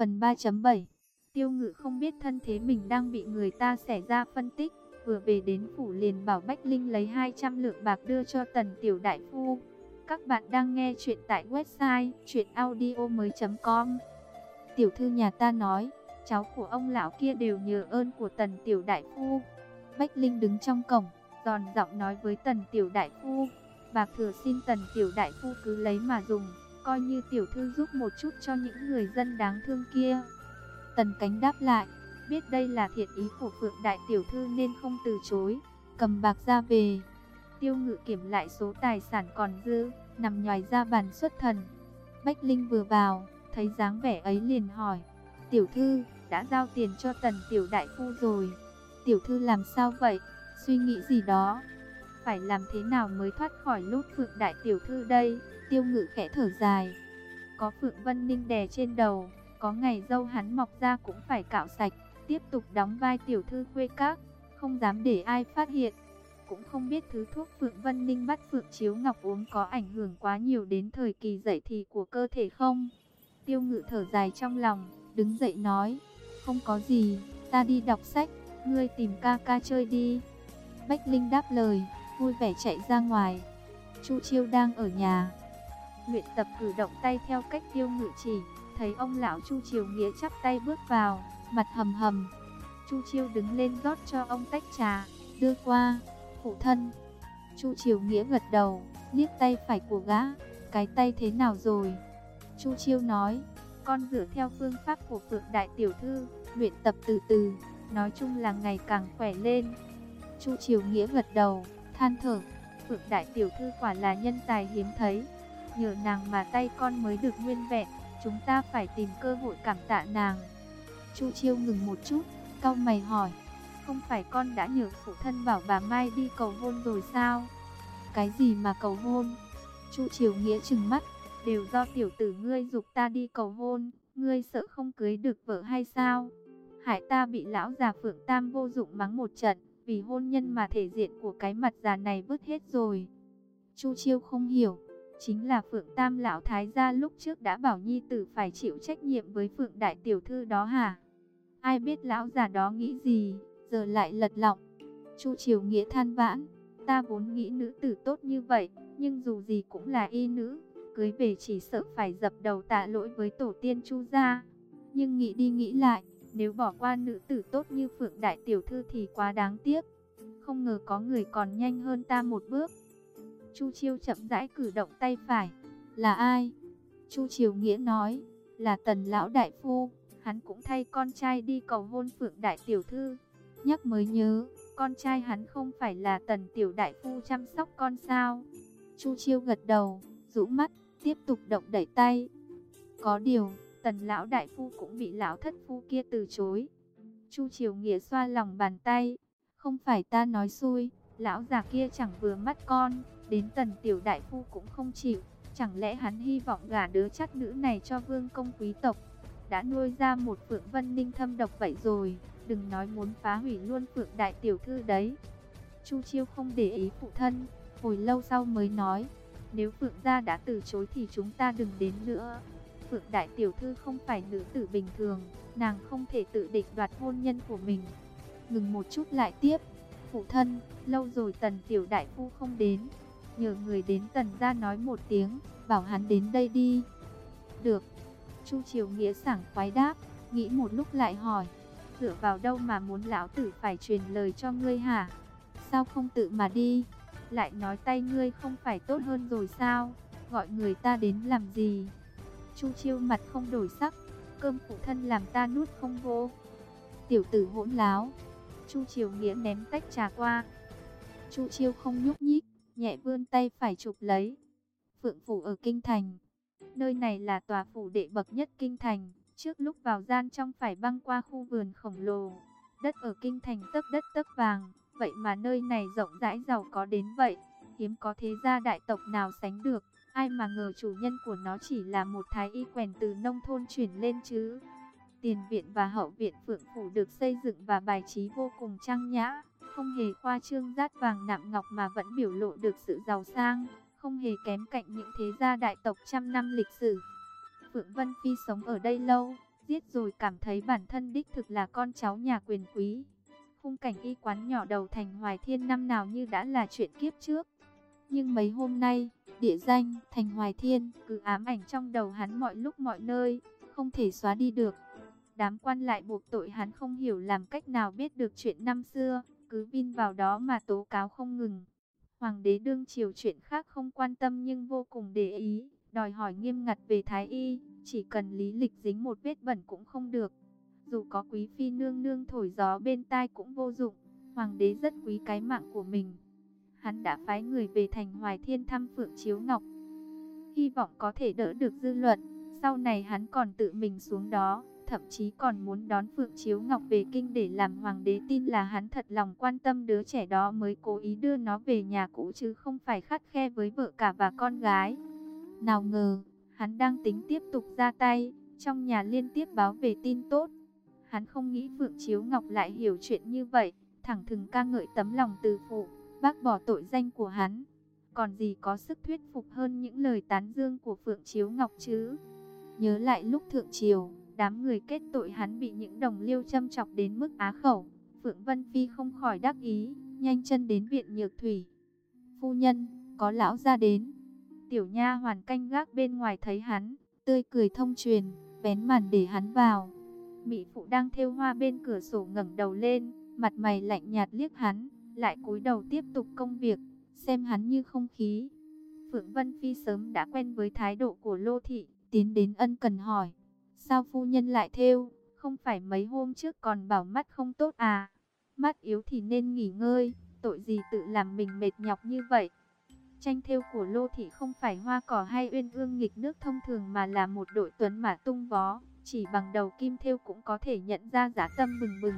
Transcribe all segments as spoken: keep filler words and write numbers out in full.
Phần ba chấm bảy. Tiêu Ngự không biết thân thế mình đang bị người ta xẻ ra phân tích, vừa về đến phủ liền bảo Bách Linh lấy hai trăm lượng bạc đưa cho Tần tiểu đại phu. Các bạn đang nghe chuyện tại website truyện audio mới chấm com. Tiểu thư nhà ta nói, cháu của ông lão kia đều nhờ ơn của Tần tiểu đại phu. Bách Linh đứng trong cổng, giòn giọng nói với Tần tiểu đại phu, bạc thừa xin Tần tiểu đại phu cứ lấy mà dùng, coi như tiểu thư giúp một chút cho những người dân đáng thương kia. Tần Cánh đáp lại, biết đây là thiện ý của Phượng đại tiểu thư nên không từ chối, cầm bạc ra về. Tiêu Ngự kiểm lại số tài sản còn dư, nằm nhoài ra bàn xuất thần. Bách Linh vừa vào, thấy dáng vẻ ấy liền hỏi, tiểu thư, đã giao tiền cho Tần tiểu đại phu rồi. Tiểu thư làm sao vậy, suy nghĩ gì đó? Phải làm thế nào mới thoát khỏi lút Phượng đại tiểu thư đây? Tiêu Ngự khẽ thở dài. Có Phượng Vân Ninh đè trên đầu, có ngày dâu hắn mọc ra cũng phải cạo sạch, tiếp tục đóng vai tiểu thư khuê các, không dám để ai phát hiện. Cũng không biết thứ thuốc Phượng Vân Ninh bắt Phượng Chiếu Ngọc uống có ảnh hưởng quá nhiều đến thời kỳ dậy thì của cơ thể không? Tiêu Ngự thở dài trong lòng, đứng dậy nói, không có gì, ta đi đọc sách, ngươi tìm ca ca chơi đi. Bách Linh đáp lời, vui vẻ chạy ra ngoài. Chu Chiêu đang ở nhà luyện tập cử động tay theo cách Tiêu Ngự chỉ, thấy ông lão Chu Triều Nghĩa chắp tay bước vào, mặt hầm hầm. Chu Chiêu đứng lên rót cho ông tách trà, đưa qua. Phụ thân. Chu Triều Nghĩa gật đầu, liếc tay phải của gã, cái tay thế nào rồi? Chu Chiêu nói, con dựa theo phương pháp của Phượng đại tiểu thư, luyện tập từ từ, nói chung là ngày càng khỏe lên. Chu Triều Nghĩa gật đầu, than thở, Phượng đại tiểu thư quả là nhân tài hiếm thấy, nhờ nàng mà tay con mới được nguyên vẹn, chúng ta phải tìm cơ hội cảm tạ nàng. Chu Chiêu ngừng một chút, cau mày hỏi, không phải con đã nhờ phụ thân bảo bà Mai đi cầu hôn rồi sao? Cái gì mà cầu hôn? Chu Triều Nghĩa trừng mắt, đều do tiểu tử ngươi giục ta đi cầu hôn, ngươi sợ không cưới được vợ hay sao? Hại ta bị lão già Phượng Tam vô dụng mắng một trận, vì hôn nhân mà thể diện của cái mặt già này vứt hết rồi. Chu Chiêu không hiểu, chính là Phượng Tam lão thái gia lúc trước đã bảo nhi tử phải chịu trách nhiệm với Phượng đại tiểu thư đó hả? Ai biết lão già đó nghĩ gì, giờ lại lật lọng. Chu Triều Nghĩa than vãn, ta vốn nghĩ nữ tử tốt như vậy, nhưng dù gì cũng là y nữ, cưới về chỉ sợ phải dập đầu tạ lỗi với tổ tiên Chu gia. Nhưng nghĩ đi nghĩ lại, nếu bỏ qua nữ tử tốt như Phượng đại tiểu thư thì quá đáng tiếc. Không ngờ có người còn nhanh hơn ta một bước. Chu Chiêu chậm rãi cử động tay phải. Là ai? Chu Triều Nghĩa nói, là Tần lão đại phu, hắn cũng thay con trai đi cầu hôn Phượng đại tiểu thư. Nhắc mới nhớ, con trai hắn không phải là Tần tiểu đại phu chăm sóc con sao? Chu Chiêu gật đầu, rũ mắt, tiếp tục động đẩy tay. Có điều, Tần lão đại phu cũng bị lão thất phu kia từ chối. Chu Triều Nghĩa xoa lòng bàn tay, không phải ta nói xui, lão già kia chẳng vừa mắt con, đến Tần tiểu đại phu cũng không chịu. Chẳng lẽ hắn hy vọng gả đứa chắt nữ này cho vương công quý tộc, đã nuôi ra một Phượng Vân Ninh thâm độc vậy rồi, đừng nói muốn phá hủy luôn Phượng đại tiểu thư đấy. Chu Chiêu không để ý phụ thân, hồi lâu sau mới nói, nếu Phượng gia đã từ chối thì chúng ta đừng đến nữa. Phượng đại tiểu thư không phải nữ tử bình thường, nàng không thể tự định đoạt hôn nhân của mình. Ngừng một chút lại tiếp, phụ thân, lâu rồi Tần tiểu đại phu không đến, nhờ người đến Tần gia nói một tiếng, bảo hắn đến đây đi. Được. Chu Triều Nghĩa sảng khoái đáp, nghĩ một lúc lại hỏi, dựa vào đâu mà muốn lão tử phải truyền lời cho ngươi hả? Sao không tự mà đi? Lại nói tay ngươi không phải tốt hơn rồi sao? Gọi người ta đến làm gì? Chu Chiêu mặt không đổi sắc, cơm phụ thân làm ta nuốt không vô. Tiểu tử hỗn láo. Chu Triều Nghĩa ném tách trà qua. Chu Chiêu không nhúc nhích, nhẹ vươn tay phải chụp lấy. Phượng phủ ở kinh thành. Nơi này là tòa phủ đệ bậc nhất kinh thành. Trước lúc vào gian trong phải băng qua khu vườn khổng lồ. Đất ở kinh thành tấc đất tấc vàng, vậy mà nơi này rộng rãi giàu có đến vậy, hiếm có thế gia đại tộc nào sánh được. Ai mà ngờ chủ nhân của nó chỉ là một thái y quèn từ nông thôn chuyển lên chứ. Tiền viện và hậu viện Phượng phủ được xây dựng và bài trí vô cùng trang nhã, không hề khoa trương dát vàng nạm ngọc mà vẫn biểu lộ được sự giàu sang, không hề kém cạnh những thế gia đại tộc trăm năm lịch sử. Phượng Vân Phi sống ở đây lâu, giết rồi cảm thấy bản thân đích thực là con cháu nhà quyền quý. Khung cảnh y quán nhỏ đầu thành Hoài Thiên năm nào như đã là chuyện kiếp trước. Nhưng mấy hôm nay, địa danh thành Hoài Thiên cứ ám ảnh trong đầu hắn mọi lúc mọi nơi, không thể xóa đi được. Đám quan lại buộc tội hắn không hiểu làm cách nào biết được chuyện năm xưa, cứ vin vào đó mà tố cáo không ngừng. Hoàng đế đương triều chuyện khác không quan tâm nhưng vô cùng để ý, đòi hỏi nghiêm ngặt về thái y, chỉ cần lý lịch dính một vết bẩn cũng không được. Dù có quý phi nương nương thổi gió bên tai cũng vô dụng, hoàng đế rất quý cái mạng của mình. Hắn đã phái người về thành Hoài Thiên thăm Phượng Chiếu Ngọc, hy vọng có thể đỡ được dư luận. Sau này hắn còn tự mình xuống đó, thậm chí còn muốn đón Phượng Chiếu Ngọc về kinh để làm hoàng đế tin là hắn thật lòng quan tâm đứa trẻ đó mới cố ý đưa nó về nhà cũ chứ không phải khắt khe với vợ cả và con gái. Nào ngờ, hắn đang tính tiếp tục ra tay, trong nhà liên tiếp báo về tin tốt. Hắn không nghĩ Phượng Chiếu Ngọc lại hiểu chuyện như vậy, thẳng thừng ca ngợi tấm lòng từ phụ, bác bỏ tội danh của hắn. Còn gì có sức thuyết phục hơn những lời tán dương của Phượng Chiếu Ngọc chứ? Nhớ lại lúc thượng triều, đám người kết tội hắn bị những đồng liêu châm chọc đến mức á khẩu, Phượng Vân Phi không khỏi đắc ý, nhanh chân đến viện Nhược Thủy. Phu nhân, có lão ra đến. Tiểu nha hoàn canh gác bên ngoài thấy hắn, tươi cười thông truyền, vén màn để hắn vào. Mỹ phụ đang thêu hoa bên cửa sổ ngẩng đầu lên, mặt mày lạnh nhạt liếc hắn, lại cúi đầu tiếp tục công việc, xem hắn như không khí. Phượng Vân Phi sớm đã quen với thái độ của Lô thị, tiến đến ân cần hỏi: sao phu nhân lại thêu, không phải mấy hôm trước còn bảo mắt không tốt à? Mắt yếu thì nên nghỉ ngơi, tội gì tự làm mình mệt nhọc như vậy. Tranh thêu của Lô thị không phải hoa cỏ hay uyên ương nghịch nước thông thường mà là một đội tuấn mã tung vó, chỉ bằng đầu kim thêu cũng có thể nhận ra dã tâm bừng bừng.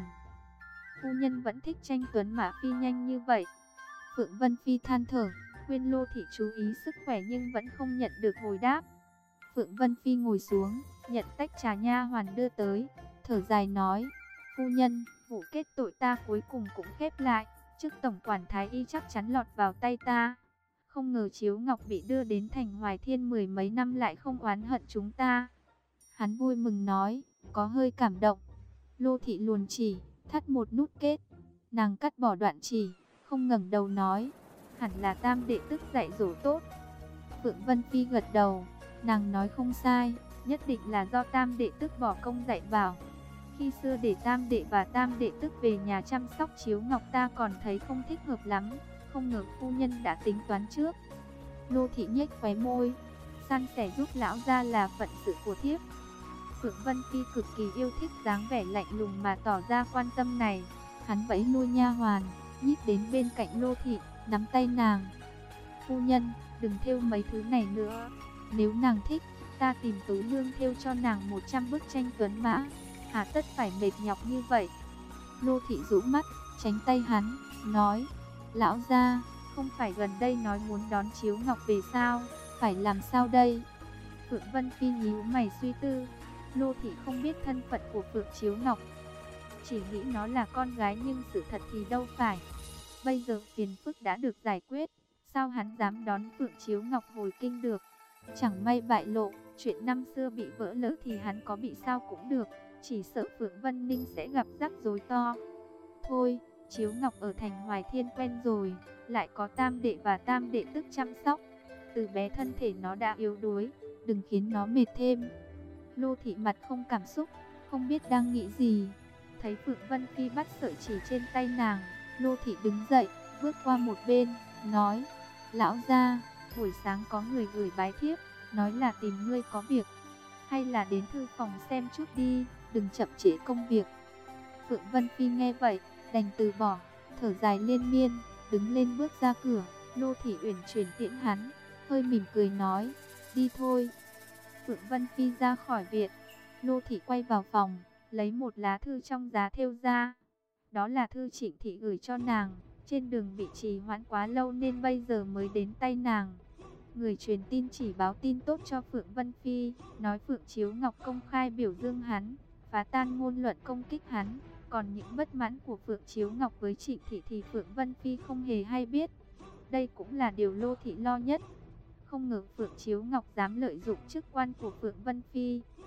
Phu nhân vẫn thích tranh tuấn mã phi nhanh như vậy. Phượng Vân Phi than thở, khuyên Lô thị chú ý sức khỏe nhưng vẫn không nhận được hồi đáp. Phượng Vân Phi ngồi xuống, nhận tách trà nha hoàn đưa tới, thở dài nói: phu nhân, vụ kết tội ta cuối cùng cũng khép lại, chức tổng quản thái y chắc chắn lọt vào tay ta. Không ngờ Chiếu Ngọc bị đưa đến thành Hoài Thiên mười mấy năm lại không oán hận chúng ta. Hắn vui mừng nói, có hơi cảm động. Lô thị luồn chỉ, thắt một nút kết. Nàng cắt bỏ đoạn chỉ, không ngẩng đầu nói, hẳn là tam đệ tức dạy dỗ tốt. Phượng Vân Phi gật đầu, nàng nói không sai, nhất định là do tam đệ tức bỏ công dạy bảo. Khi xưa để tam đệ và tam đệ tức về nhà chăm sóc Chiếu Ngọc ta còn thấy không thích hợp lắm, không ngờ phu nhân đã tính toán trước. Lô thị nhếch khóe môi, san sẻ giúp lão gia là phận sự của thiếp. Phượng Vân Phi cực kỳ yêu thích dáng vẻ lạnh lùng mà tỏ ra quan tâm này. Hắn vẫy nuôi nha hoàn, nhích đến bên cạnh Lô thị, nắm tay nàng. Phu nhân, đừng thêu mấy thứ này nữa. Nếu nàng thích, ta tìm Tứ Nương thêu cho nàng một trăm bức tranh tuấn mã. Hà tất phải mệt nhọc như vậy. Lô thị rũ mắt, tránh tay hắn, nói, lão gia, không phải gần đây nói muốn đón Chiếu Ngọc về sao, phải làm sao đây? Phượng Vân Phi nhíu mày suy tư. Lô thị không biết thân phận của Phượng Chiếu Ngọc, chỉ nghĩ nó là con gái nhưng sự thật thì đâu phải. Bây giờ phiền phức đã được giải quyết, sao hắn dám đón Phượng Chiếu Ngọc hồi kinh được? Chẳng may bại lộ, chuyện năm xưa bị vỡ lỡ thì hắn có bị sao cũng được, chỉ sợ Phượng Vân Ninh sẽ gặp rắc rối to. Thôi, Chiếu Ngọc ở thành Hoài Thiên quen rồi, lại có tam đệ và tam đệ tức chăm sóc. Từ bé thân thể nó đã yếu đuối, đừng khiến nó mệt thêm. Lô thị mặt không cảm xúc, không biết đang nghĩ gì. Thấy Phượng Vân Phi bắt sợi chỉ trên tay nàng, Lô thị đứng dậy, bước qua một bên, nói, lão gia, buổi sáng có người gửi bái thiếp, nói là tìm ngươi có việc. Hay là đến thư phòng xem chút đi, đừng chậm trễ công việc. Phượng Vân Phi nghe vậy, đành từ bỏ, thở dài liên miên, đứng lên bước ra cửa. Lô thị uyển chuyển tiễn hắn, hơi mỉm cười nói, đi thôi. Phượng Vân Phi ra khỏi viện, Lô thị quay vào phòng, lấy một lá thư trong giá thêu ra. Đó là thư Trịnh thị gửi cho nàng, trên đường bị trì hoãn quá lâu nên bây giờ mới đến tay nàng. Người truyền tin chỉ báo tin tốt cho Phượng Vân Phi, nói Phượng Chiếu Ngọc công khai biểu dương hắn, phá tan ngôn luận công kích hắn. Còn những bất mãn của Phượng Chiếu Ngọc với Trịnh thị thì Phượng Vân Phi không hề hay biết. Đây cũng là điều Lô thị lo nhất. Không ngờ Phượng Chiếu Ngọc dám lợi dụng chức quan của Phượng Vân Phi.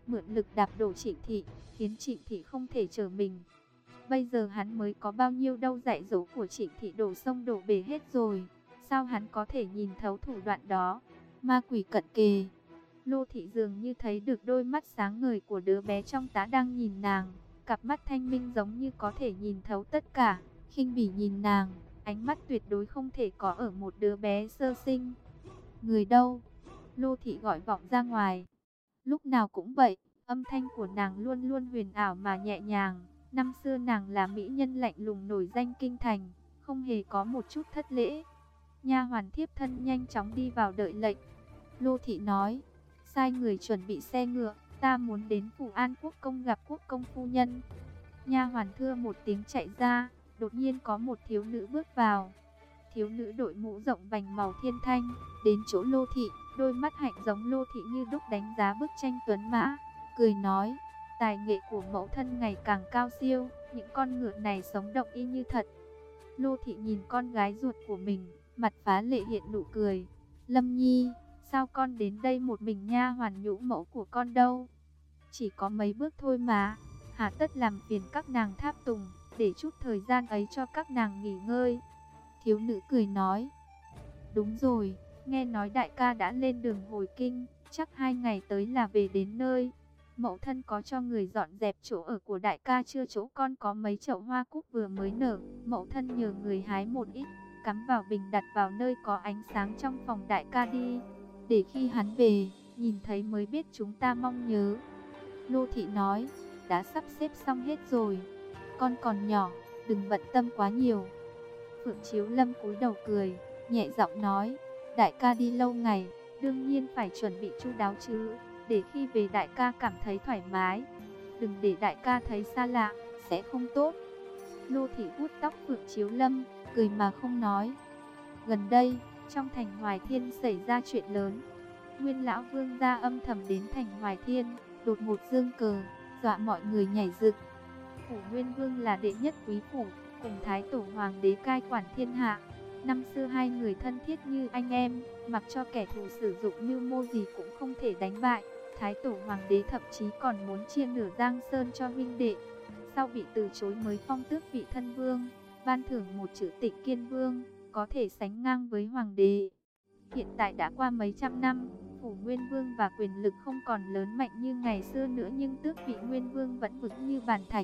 mượn lực đạp đổ Trịnh Thị, khiến Trịnh Thị không thể trở mình. Bây giờ hắn mới có bao nhiêu đâu dạy dỗ của Trịnh Thị đổ sông đổ bể hết rồi. Sao hắn có thể nhìn thấu thủ đoạn đó? Ma quỷ cận kề. Lô Thị dường như thấy được đôi mắt sáng ngời của đứa bé trong tá đang nhìn nàng. Cặp mắt thanh minh giống như có thể nhìn thấu tất cả. Khinh bỉ nhìn nàng, ánh mắt tuyệt đối không thể có ở một đứa bé sơ sinh. Người đâu? Lô Thị gọi vọng ra ngoài. Lúc nào cũng vậy, âm thanh của nàng luôn luôn huyền ảo mà nhẹ nhàng. Năm xưa nàng là mỹ nhân lạnh lùng nổi danh kinh thành, không hề có một chút thất lễ. Nha hoàn thiếp thân nhanh chóng đi vào đợi lệnh. Lô Thị nói, sai người chuẩn bị xe ngựa, ta muốn đến phủ An Quốc công gặp quốc công phu nhân. Nha hoàn thưa một tiếng chạy ra, đột nhiên có một thiếu nữ bước vào. Thiếu nữ đội mũ rộng vành màu thiên thanh, đến chỗ Lô Thị, đôi mắt hạnh giống Lô Thị như đúc đánh giá bức tranh tuấn mã, cười nói, tài nghệ của mẫu thân ngày càng cao siêu, những con ngựa này sống động y như thật. Lô Thị nhìn con gái ruột của mình, mặt phá lệ hiện nụ cười. Lâm Nhi, sao con đến đây một mình? Nha hoàn nhũ mẫu của con đâu? Chỉ có mấy bước thôi mà, hà tất làm phiền các nàng tháp tùng, để chút thời gian ấy cho các nàng nghỉ ngơi. Thiếu nữ cười nói, đúng rồi, nghe nói đại ca đã lên đường hồi kinh, chắc hai ngày tới là về đến nơi. Mẫu thân có cho người dọn dẹp chỗ ở của đại ca chưa? Chỗ con có mấy chậu hoa cúc vừa mới nở, mẫu thân nhờ người hái một ít, cắm vào bình đặt vào nơi có ánh sáng trong phòng đại ca đi. Để khi hắn về, nhìn thấy mới biết chúng ta mong nhớ. Lô Thị nói, đã sắp xếp xong hết rồi, con còn nhỏ, đừng bận tâm quá nhiều. Phượng Chiếu Lâm cúi đầu cười, nhẹ giọng nói, đại ca đi lâu ngày, đương nhiên phải chuẩn bị chu đáo chứ, để khi về đại ca cảm thấy thoải mái. Đừng để đại ca thấy xa lạ, sẽ không tốt. Lô Thị vuốt tóc Phượng Chiếu Lâm, cười mà không nói. Gần đây, trong thành Hoài Thiên xảy ra chuyện lớn. Nguyên lão vương gia âm thầm đến thành Hoài Thiên, đột ngột giương cờ, dọa mọi người nhảy dựng. Phủ Nguyên Vương là đệ nhất quý phủ, cùng Thái Tổ Hoàng đế cai quản thiên hạ. Năm xưa hai người thân thiết như anh em, mặc cho kẻ thù sử dụng mưu mô gì cũng không thể đánh bại. Thái Tổ Hoàng đế thậm chí còn muốn chia nửa Giang Sơn cho huynh đệ. Sau bị từ chối mới phong tước vị thân vương, ban thưởng một chữ Tịnh Kiên Vương, có thể sánh ngang với Hoàng đế. Hiện tại đã qua mấy trăm năm, Phủ Nguyên Vương và quyền lực không còn lớn mạnh như ngày xưa nữa, nhưng tước vị Nguyên Vương vẫn vững như bàn thạch.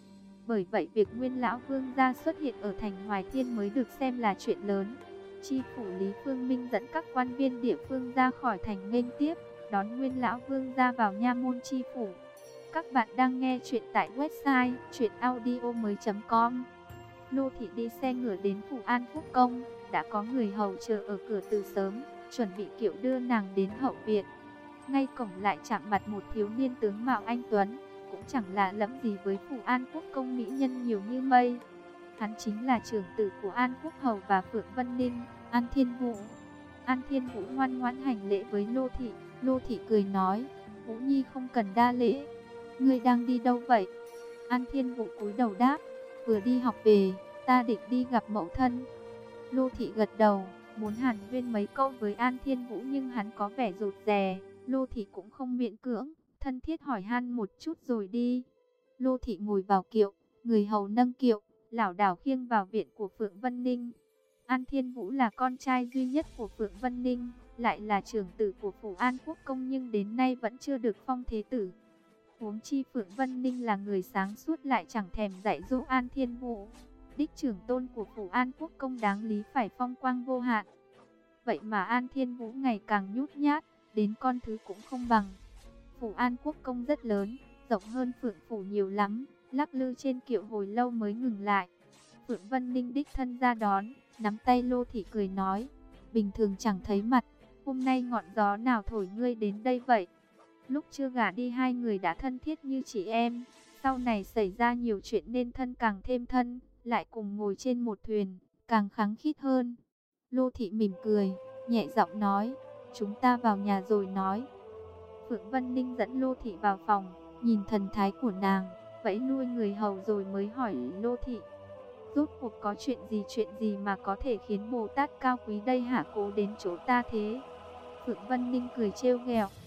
Bởi vậy việc Nguyên lão vương gia xuất hiện ở thành Hoài Thiên mới được xem là chuyện lớn. Chi phủ Lý Phương Minh dẫn các quan viên địa phương ra khỏi thành nghênh tiếp, đón Nguyên lão vương gia vào nha môn chi phủ. Các bạn đang nghe chuyện tại website truyện audio mới chấm com. Lô Thị đi xe ngựa đến phủ An Quốc công, đã có người hầu chờ ở cửa từ sớm, chuẩn bị kiệu đưa nàng đến hậu viện. Ngay cổng lại chạm mặt một thiếu niên tướng mạo anh tuấn, cũng chẳng lạ lẫm gì với phủ An Quốc công mỹ nhân nhiều như mây. Hắn chính là trưởng tử của An Quốc hầu và Phượng Vân Ninh, An Thiên Vũ. An Thiên Vũ ngoan ngoãn hành lễ với Lô Thị. Lô Thị cười nói, Vũ Nhi không cần đa lễ. Ngươi đang đi đâu vậy? An Thiên Vũ cúi đầu đáp, vừa đi học về, ta định đi gặp mẫu thân. Lô Thị gật đầu, muốn hàn huyên mấy câu với An Thiên Vũ nhưng hắn có vẻ rụt rè. Lô Thị cũng không miễn cưỡng, thân thiết hỏi han một chút rồi đi. Lô Thị ngồi vào kiệu, người hầu nâng kiệu, lảo đảo khiêng vào viện của Phượng Vân Ninh. An Thiên Vũ là con trai duy nhất của Phượng Vân Ninh, lại là trưởng tử của phủ An Quốc công nhưng đến nay vẫn chưa được phong thế tử. Huống chi Phượng Vân Ninh là người sáng suốt lại chẳng thèm dạy dỗ An Thiên Vũ. Đích trưởng tôn của phủ An Quốc công đáng lý phải phong quang vô hạn. Vậy mà An Thiên Vũ ngày càng nhút nhát, đến con thứ cũng không bằng. Phủ An Quốc công rất lớn, rộng hơn Phượng phủ nhiều lắm, lắc lư trên kiệu hồi lâu mới ngừng lại. Phượng Vân Ninh đích thân ra đón, nắm tay Lô Thị cười nói, bình thường chẳng thấy mặt, hôm nay ngọn gió nào thổi ngươi đến đây vậy? Lúc chưa gả đi hai người đã thân thiết như chị em, sau này xảy ra nhiều chuyện nên thân càng thêm thân, lại cùng ngồi trên một thuyền, càng khăng khít hơn. Lô Thị mỉm cười, nhẹ giọng nói, chúng ta vào nhà rồi nói. Phượng Vân Ninh dẫn Lô Thị vào phòng, nhìn thần thái của nàng, vẫy lui người hầu rồi mới hỏi Lô Thị, rốt cuộc có chuyện gì chuyện gì mà có thể khiến Bồ Tát cao quý đây hả cố đến chỗ ta thế? Phượng Vân Ninh cười trêu ghẹo,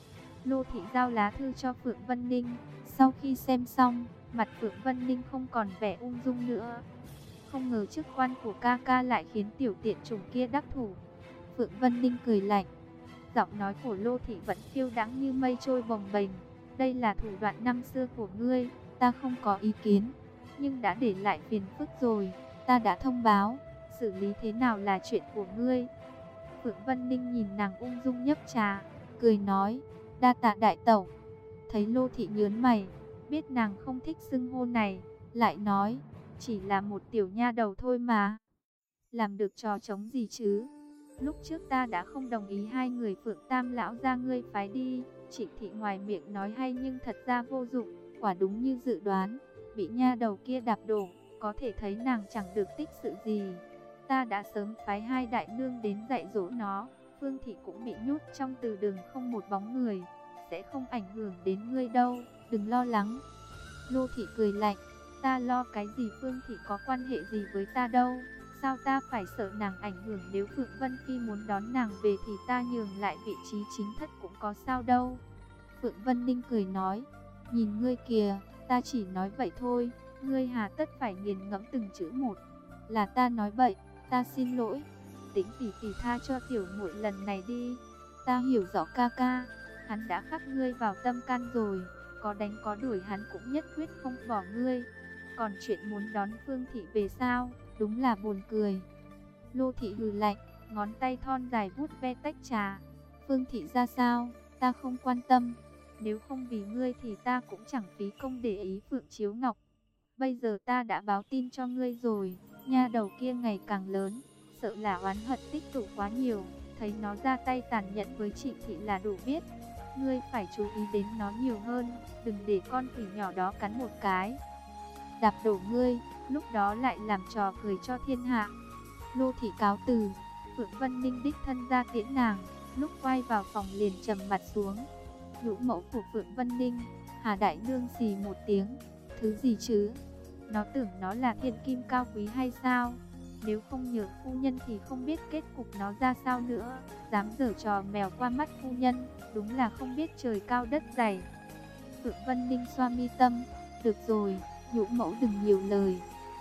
Lô Thị giao lá thư cho Phượng Vân Ninh. Sau khi xem xong, mặt Phượng Vân Ninh không còn vẻ ung dung nữa. Không ngờ chức quan của ca ca lại khiến tiểu tiện chủng kia đắc thủ. Phượng Vân Ninh cười lạnh. Giọng nói của Lô Thị vẫn phiêu đãng như mây trôi bồng bềnh. Đây là thủ đoạn năm xưa của ngươi, ta không có ý kiến. Nhưng đã để lại phiền phức rồi, ta đã thông báo. Xử lý thế nào là chuyện của ngươi. Phượng Vân Ninh nhìn nàng ung dung nhấp trà, cười nói, đa tạ đại tẩu. Thấy Lô Thị nhớn mày, biết nàng không thích xưng hô này, lại nói, chỉ là một tiểu nha đầu thôi mà. Làm được trò trống gì chứ? Lúc trước ta đã không đồng ý hai người Phượng Tam lão gia ngươi phái đi. Trịnh Thị ngoài miệng nói hay nhưng thật ra vô dụng, quả đúng như dự đoán, bị nha đầu kia đạp đổ, có thể thấy nàng chẳng được tích sự gì. Ta đã sớm phái hai đại nương đến dạy dỗ nó. Phương Thị cũng bị nhốt trong từ đường không một bóng người, sẽ không ảnh hưởng đến ngươi đâu, đừng lo lắng. Lô Thị cười lạnh, ta lo cái gì, Phương Thị có quan hệ gì với ta đâu. Sao ta phải sợ nàng ảnh hưởng, nếu Phượng Vân Phi muốn đón nàng về thì ta nhường lại vị trí chính thất cũng có sao đâu. Phượng Vân Ninh cười nói, nhìn ngươi kìa, ta chỉ nói vậy thôi, ngươi hà tất phải nghiền ngẫm từng chữ một. Là ta nói bậy, ta xin lỗi. Tĩnh tỷ tỷ tha cho tiểu muội lần này đi. Ta hiểu rõ ca ca, hắn đã khắc ngươi vào tâm can rồi, có đánh có đuổi hắn cũng nhất quyết không bỏ ngươi. Còn chuyện muốn đón Phương Thị về sao, đúng là buồn cười. Lô Thị hừ lạnh, ngón tay thon dài vuốt ve tách trà. Phương Thị ra sao, ta không quan tâm. Nếu không vì ngươi thì ta cũng chẳng phí công để ý Phượng Chiếu Ngọc. Bây giờ ta đã báo tin cho ngươi rồi, nha đầu kia ngày càng lớn, sợ là oán hận tích tụ quá nhiều. Thấy nó ra tay tàn nhẫn với Trịnh Thị là đủ biết. Ngươi phải chú ý đến nó nhiều hơn, đừng để con khỉ nhỏ đó cắn một cái. Đạp đổ ngươi, lúc đó lại làm trò cười cho thiên hạ. Lô Thị cáo từ, Phượng Vân Ninh đích thân ra tiễn nàng, lúc quay vào phòng liền trầm mặt xuống. Nhũ mẫu của Phượng Vân Ninh, Hà Đại Nương xì một tiếng, thứ gì chứ? Nó tưởng nó là thiên kim cao quý hay sao? Nếu không nhờ phu nhân thì không biết kết cục nó ra sao nữa. Dám giở trò mèo qua mắt phu nhân, đúng là không biết trời cao đất dày. Phượng Vân Ninh xoa mi tâm, được rồi, nhũ mẫu đừng nhiều lời.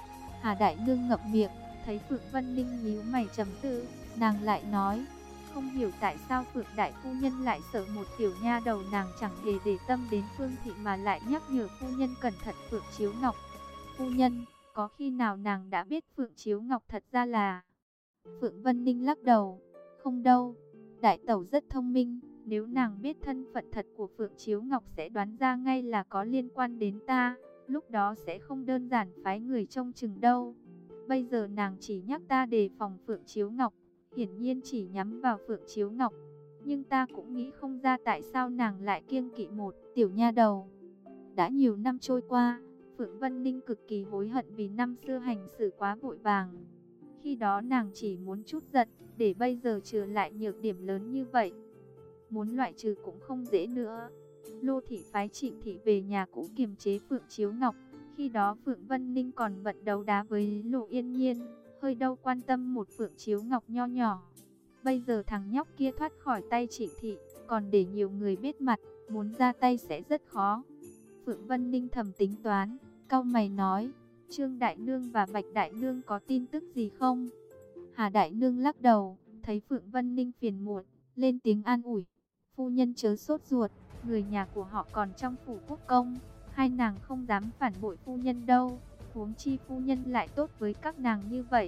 Hà Đại Nương ngậm miệng, thấy Phượng Vân Ninh nhíu mày trầm tư, nàng lại nói, không hiểu tại sao Phượng Đại Phu Nhân lại sợ một tiểu nha đầu, nàng chẳng hề để tâm đến Phương Thị mà lại nhắc nhở phu nhân cẩn thận Phượng Chiếu Ngọc. Phu nhân, có khi nào nàng đã biết Phượng Chiếu Ngọc thật ra là... Phượng Vân Ninh lắc đầu, không đâu, đại tẩu rất thông minh, nếu nàng biết thân phận thật của Phượng Chiếu Ngọc sẽ đoán ra ngay là có liên quan đến ta, lúc đó sẽ không đơn giản phái người trông chừng đâu. Bây giờ nàng chỉ nhắc ta đề phòng Phượng Chiếu Ngọc, hiển nhiên chỉ nhắm vào Phượng Chiếu Ngọc, nhưng ta cũng nghĩ không ra tại sao nàng lại kiêng kỵ một tiểu nha đầu. Đã nhiều năm trôi qua, Phượng Vân Ninh cực kỳ hối hận vì năm xưa hành xử quá vội vàng. Khi đó nàng chỉ muốn chút giận, để bây giờ trừ lại nhược điểm lớn như vậy. Muốn loại trừ cũng không dễ nữa. Lô Thị phái Trịnh Thị về nhà cũ kiềm chế Phượng Chiếu Ngọc. Khi đó Phượng Vân Ninh còn bận đấu đá với Lộ Yên Nhiên, hơi đâu quan tâm một Phượng Chiếu Ngọc nho nhỏ. Bây giờ thằng nhóc kia thoát khỏi tay Trịnh Thị, còn để nhiều người biết mặt, muốn ra tay sẽ rất khó. Phượng Vân Ninh thầm tính toán, cau mày nói, Trương Đại Nương và Bạch Đại Nương có tin tức gì không? Hà Đại Nương lắc đầu, thấy Phượng Vân Ninh phiền muộn, lên tiếng an ủi, phu nhân chớ sốt ruột, người nhà của họ còn trong phủ quốc công, hai nàng không dám phản bội phu nhân đâu, huống chi phu nhân lại tốt với các nàng như vậy.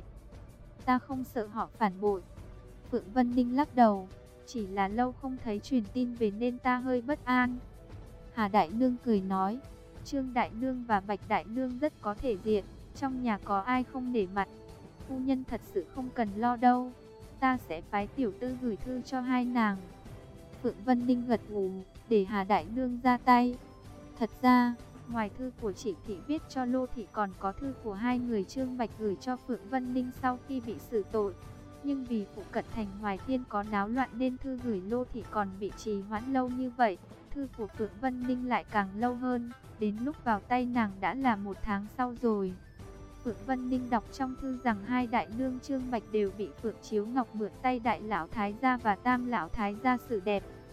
Ta không sợ họ phản bội. Phượng Vân Ninh lắc đầu, chỉ là lâu không thấy truyền tin về nên ta hơi bất an. Hà Đại Nương cười nói, Trương Đại Nương và Bạch Đại Nương rất có thể diện, trong nhà có ai không nể mặt. Phu nhân thật sự không cần lo đâu, ta sẽ phái tiểu tư gửi thư cho hai nàng. Phượng Vân Ninh gật gù, để Hà Đại Nương ra tay. Thật ra, ngoài thư của Trịnh Thị viết cho Lô Thị còn có thư của hai người Trương Bạch gửi cho Phượng Vân Ninh sau khi bị xử tội. Nhưng vì phụ cận thành Hoài Thiên có náo loạn nên thư gửi Lô Thị còn bị trì hoãn lâu như vậy. Thư của Phượng Vân Ninh lại càng lâu hơn, đến lúc vào tay nàng đã là một tháng sau rồi. Phượng Vân Ninh đọc trong thư rằng hai đại nương Trương Bạch đều bị Phượng Chiếu Ngọc mượn tay đại lão thái gia và tam lão thái gia xử đẹp.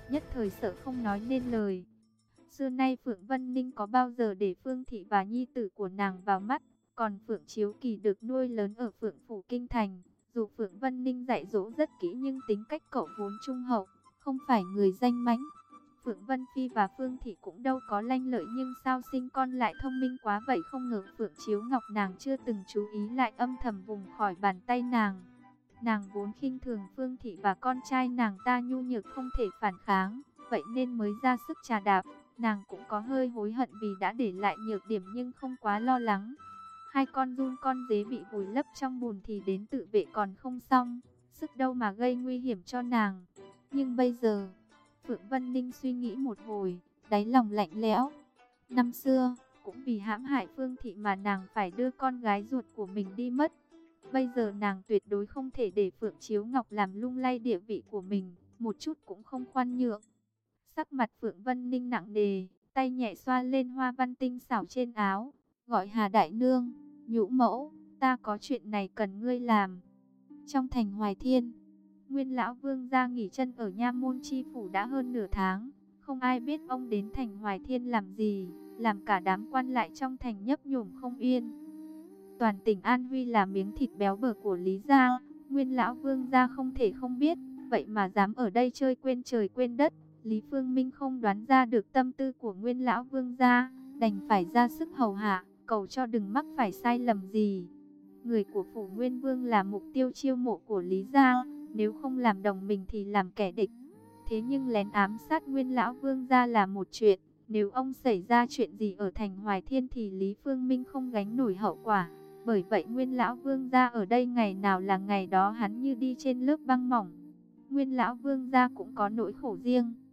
nhất thời sợ không nói nên lời. Xưa nay Phượng Vân Ninh có bao giờ để Phương Thị và nhi tử của nàng vào mắt, còn Phượng Chiếu Kỳ được nuôi lớn ở Phượng Phủ Kinh Thành. Dù Phượng Vân Ninh dạy dỗ rất kỹ nhưng tính cách cậu vốn trung hậu, không phải người danh mãnh. Phượng Vân Phi và Phương Thị cũng đâu có lanh lợi, nhưng sao sinh con lại thông minh quá vậy. Không ngờ Phượng Chiếu Ngọc nàng chưa từng chú ý lại âm thầm vùng khỏi bàn tay nàng. Nàng vốn khinh thường Phương Thị và con trai nàng ta nhu nhược không thể phản kháng, vậy nên mới ra sức trà đạp. Nàng cũng có hơi hối hận vì đã để lại nhược điểm nhưng không quá lo lắng. Hai con giun con dế bị vùi lấp trong bùn thì đến tự vệ còn không xong, sức đâu mà gây nguy hiểm cho nàng. Nhưng bây giờ, Phượng Vân Ninh suy nghĩ một hồi, đáy lòng lạnh lẽo. Năm xưa, cũng vì hãm hại Phương Thị mà nàng phải đưa con gái ruột của mình đi mất. Bây giờ nàng tuyệt đối không thể để Phượng Chiếu Ngọc làm lung lay địa vị của mình, một chút cũng không khoan nhượng. Sắc mặt Phượng Vân Ninh nặng nề, tay nhẹ xoa lên hoa văn tinh xảo trên áo, gọi Hà Đại Nương, Nhũ mẫu, ta có chuyện này cần ngươi làm. Trong thành Hoài Thiên, Nguyên lão Vương gia nghỉ chân ở Nha Môn chi phủ đã hơn nửa tháng, không ai biết ông đến thành Hoài Thiên làm gì, làm cả đám quan lại trong thành nhấp nhổm không yên. Toàn tỉnh An Huy là miếng thịt béo bở của Lý gia, Nguyên lão Vương gia không thể không biết, vậy mà dám ở đây chơi quên trời quên đất. Lý Phương Minh không đoán ra được tâm tư của Nguyên lão Vương gia, đành phải ra sức hầu hạ, cầu cho đừng mắc phải sai lầm gì. Người của phủ Nguyên Vương là mục tiêu chiêu mộ của Lý gia, nếu không làm đồng mình thì làm kẻ địch. Thế nhưng lén ám sát Nguyên lão Vương gia là một chuyện, nếu ông xảy ra chuyện gì ở thành Hoài Thiên thì Lý Phương Minh không gánh nổi hậu quả. Bởi vậy Nguyên lão Vương gia ở đây ngày nào là ngày đó hắn như đi trên lớp băng mỏng. Nguyên lão Vương gia cũng có nỗi khổ riêng.